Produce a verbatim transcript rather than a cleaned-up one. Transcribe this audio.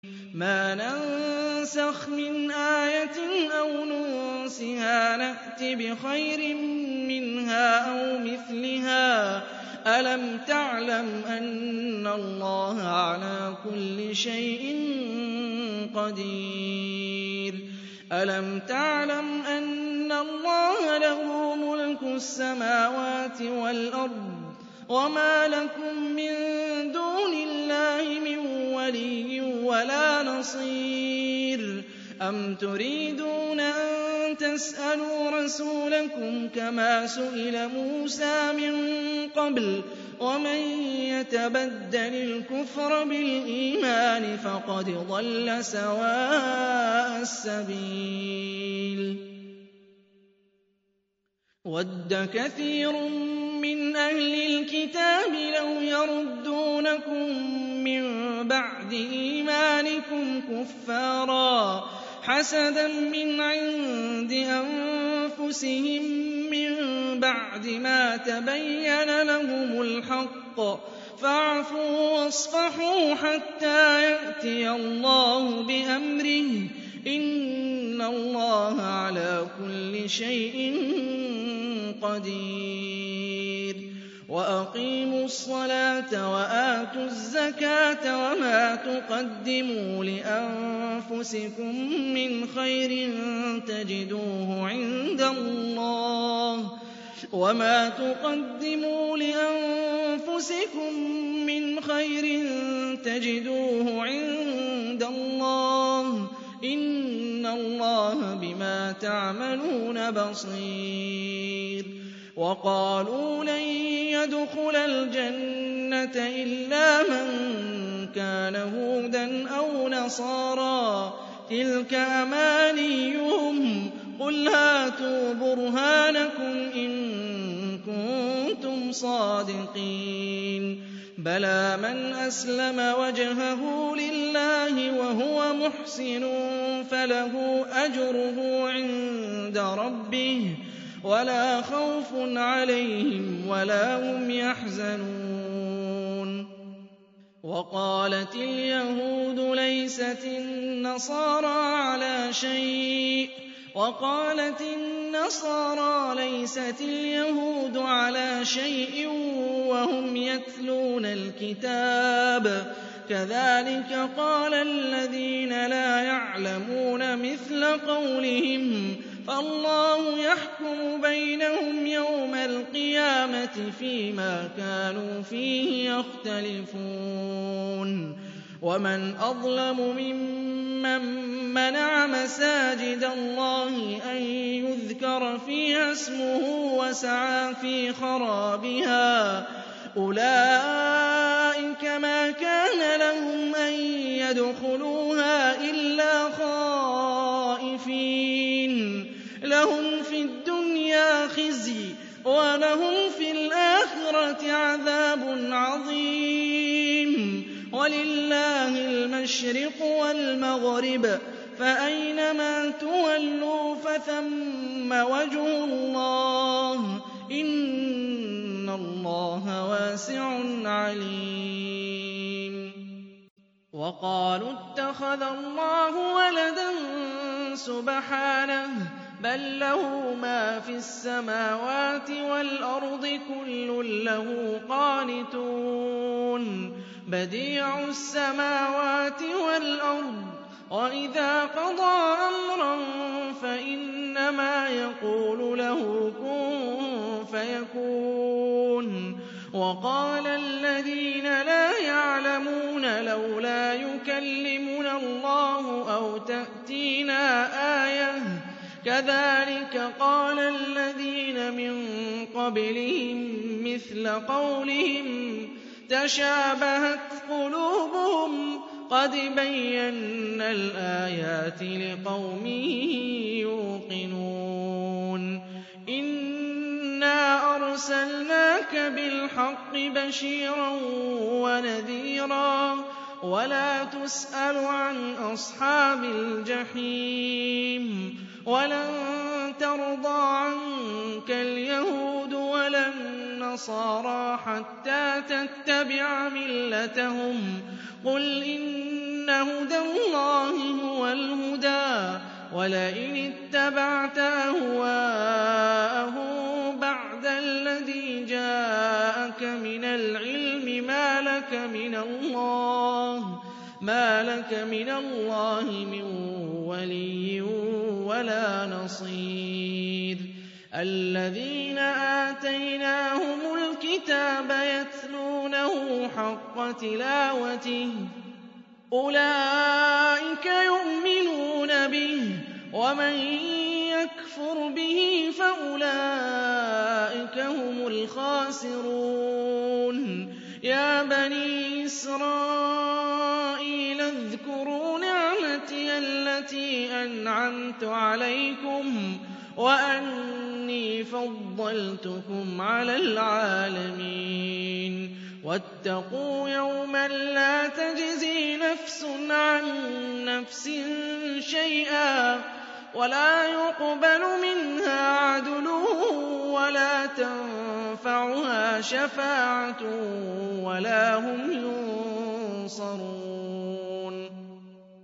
مَا نَنسَخْ مِنْ آيَةٍ أَوْ نُنسِهَا نَأْتِ بِخَيْرٍ مِّنْهَا أَوْ مِثْلِهَا ۗ أَلَمْ تَعْلَمْ أَنَّ اللَّهَ عَلَىٰ كُلِّ شَيْءٍ قَدِيرٌ أَلَمْ تَعْلَمْ أَنَّ اللَّهَ لَهُ مُلْكُ السَّمَاوَاتِ وَالْأَرْضِ وَمَا لَكُم مِّن دُونِ اللَّهِ مِن وَلِيٍّ وَلَا نَصِيرٍ أَمْ تُرِيدُونَ أَن تَسْأَلُوا رَسُولَكُمْ كَمَا سُئِلَ مُوسَىٰ مِن قَبْلُ ۗ وَمَن يَتَبَدَّلِ الْكُفْرَ بِالْإِيمَانِ فَقَدْ ضَلَّ سَوَاءَ السَّبِيلِ وَدَّ كَثِيرٌ مِّنْ أَهْلِ الْكِتَابِ لَوْ يَرُدُّونَكُم مِّن بَعْدِ إِيمَانِكُمْ كُفَّارًا حَسَدًا مِّنْ عِندِ أَنفُسِهِم مِّن بَعْدِ مَا تَبَيَّنَ لَهُمُ الْحَقُّ ۖ فَاعْفُوا وَاصْفَحُوا حَتَّىٰ يَأْتِيَ اللَّهُ بِأَمْرِهِ ۗ إِنَّ اللَّهَ عَلَىٰ كُلِّ شَيْءٍ قَدِيرٌ وَأَقِيمُوا الصَّلَاةَ وَآتُوا الزَّكَاةَ وَمَا تُقَدِّمُوا لِأَنفُسِكُم مِّنْ خَيْرٍ تَجِدُوهُ عِندَ اللَّهِ وَمَا تُقَدِّمُوا لِأَنفُسِكُم مِّنْ خَيْرٍ تَجِدُوهُ عِندَ اللَّهِ ۗ إِنَّ اللَّهَ بِمَا تَعْمَلُونَ بَصِيرٌ وَقَالُوا لَن يَدْخُلَ الْجَنَّةَ إِلَّا مَن كَانَ هُودًا أَوْ نَصَارَىٰ ۗ تِلْكَ أَمَانِيُّهُمْ ۖ قُلْ هَاتُوا بُرْهَانَكُمْ إِن كُنتُمْ صَادِقِينَ بَلَىٰ مَنْ أَسْلَمَ وَجْهَهُ لِلَّهِ وَهُوَ مُحْسِنٌ فَلَهُ أَجْرُهُ عِندَ رَبِّهِ وَلَا خَوْفٌ عَلَيْهِمْ وَلَا هُمْ يَحْزَنُونَ وَقَالَتِ الْيَهُودُ لَيْسَتِ النَّصَارَىٰ عَلَىٰ شَيْءٍ وَقَالَتِ النَّصَارَىٰ لَيْسَتِ الْيَهُودُ عَلَىٰ شَيْءٍ وَهُمْ يَتْلُونَ الْكِتَابَ كَذَٰلِكَ قَالَ الَّذِينَ لَا يَعْلَمُونَ مِثْلَ قَوْلِهِمْ فَاللَّهُ يَحْكُمُ بَيْنَهُمْ يَوْمَ الْقِيَامَةِ فِيمَا كَانُوا فِيهِ يَخْتَلِفُونَ وَمَنْ أَظْلَمُ مِمَّن مَّنَعَ مَسَاجِدَ اللَّهِ أَن يُذْكَرَ فِيهَا اسْمُهُ وَسَعَىٰ فِي خَرَابِهَا ۚ أُولَٰئِكَ مَا كَانَ لَهُمْ أَن يَدْخُلُوهَا إِلَّا خَائِفِينَ ۚ لَهُمْ فِي الدُّنْيَا خِزْيٌ وَلَهُمْ فِي الْآخِرَةِ عَذَابٌ عَظِيمٌ وَلِلَّهِ الْمَشْرِقُ وَالْمَغْرِبُ ۚ فَأَيْنَمَا تُوَلُّوا فَثَمَّ وَجْهُ اللَّهِ ۚ إِنَّ اللَّهَ وَاسِعٌ عَلِيمٌ وَقَالُوا اتَّخَذَ اللَّهُ وَلَدًا سُبْحَانَهُ ۖ بَل لَّهُ مَا فِي السَّمَاوَاتِ وَالْأَرْضِ كُلٌّ لَّهُ قَانِتُونَ بَدِيعُ السَّمَاوَاتِ وَالْأَرْضِ ۖ وَإِذَا قَضَىٰ أَمْرًا فَإِنَّمَا يَقُولُ لَهُ كُن فَيَكُونُ وَقَالَ الَّذِينَ لَا يَعْلَمُونَ لَوْلَا يُكَلِّمُنَا اللَّهُ أَوْ تَأْتِينَا آيَةٌ ۗ كَذَٰلِكَ قَالَ الَّذِينَ مِن قَبْلِهِم مِّثْلَ قَوْلِهِمْ تَشَابَهَتْ قُلُوبُهُمْ ۗ قَدْ بَيَّنَّا الْآيَاتِ لِقَوْمٍ يُوقِنُونَ إِنَّا أَرْسَلْنَاكَ بِالْحَقِّ بَشِيرًا وَنَذِيرًا ۖ وَلَا تُسْأَلُ عَنْ أَصْحَابِ الْجَحِيمِ وَلَن تَرْضَىٰ عَنكَ الْيَهُودُ وَلَا النَّصَارَىٰ حَتَّىٰ تَتَّبِعَ مِلَّتَهُمْ ۗ قُلْ إِنَّ هُدَى اللَّهِ هُوَ الْهُدَىٰ وَلَئِنِ اتَّبَعْتَ أَهْوَاءَهُم بَعْدَ الَّذِي جَاءَكَ مِنَ الْعِلْمِ مَا لَكَ مِنَ اللَّهِ مَا لَكَ مِنَ اللَّهِ مِن وَلِيٍّ وَلَا نَصِيرٍ الَّذِينَ آتَيْنَاهُمُ الْكِتَابَ يَتْلُونَهُ حَقَّ تِلَاوَتِهِ أُولَٰئِكَ يُؤْمِنُونَ بِهِ وَمَن يَكْفُرْ بِهِ فَأُولَٰئِكَ هُمُ الْخَاسِرُونَ يَا بَنِي إِسْرَائِيلَ اذْكُرُوا نِعْمَتِيَ الَّتِي أَنْعَمْتُ عَلَيْكُمْ وَأَنِّي فَضَّلْتُكُمْ عَلَى الْعَالَمِينَ وَاتَّقُوا يَوْمًا لَّا تَجْزِي نَفْسٌ عَن نَّفْسٍ شَيْئًا وَلَا يُقْبَلُ مِنْهَا عَدْلٌ وَلَا تَنفَعُهَا شَفَاعَةٌ وَلَا هُمْ يُنصَرُونَ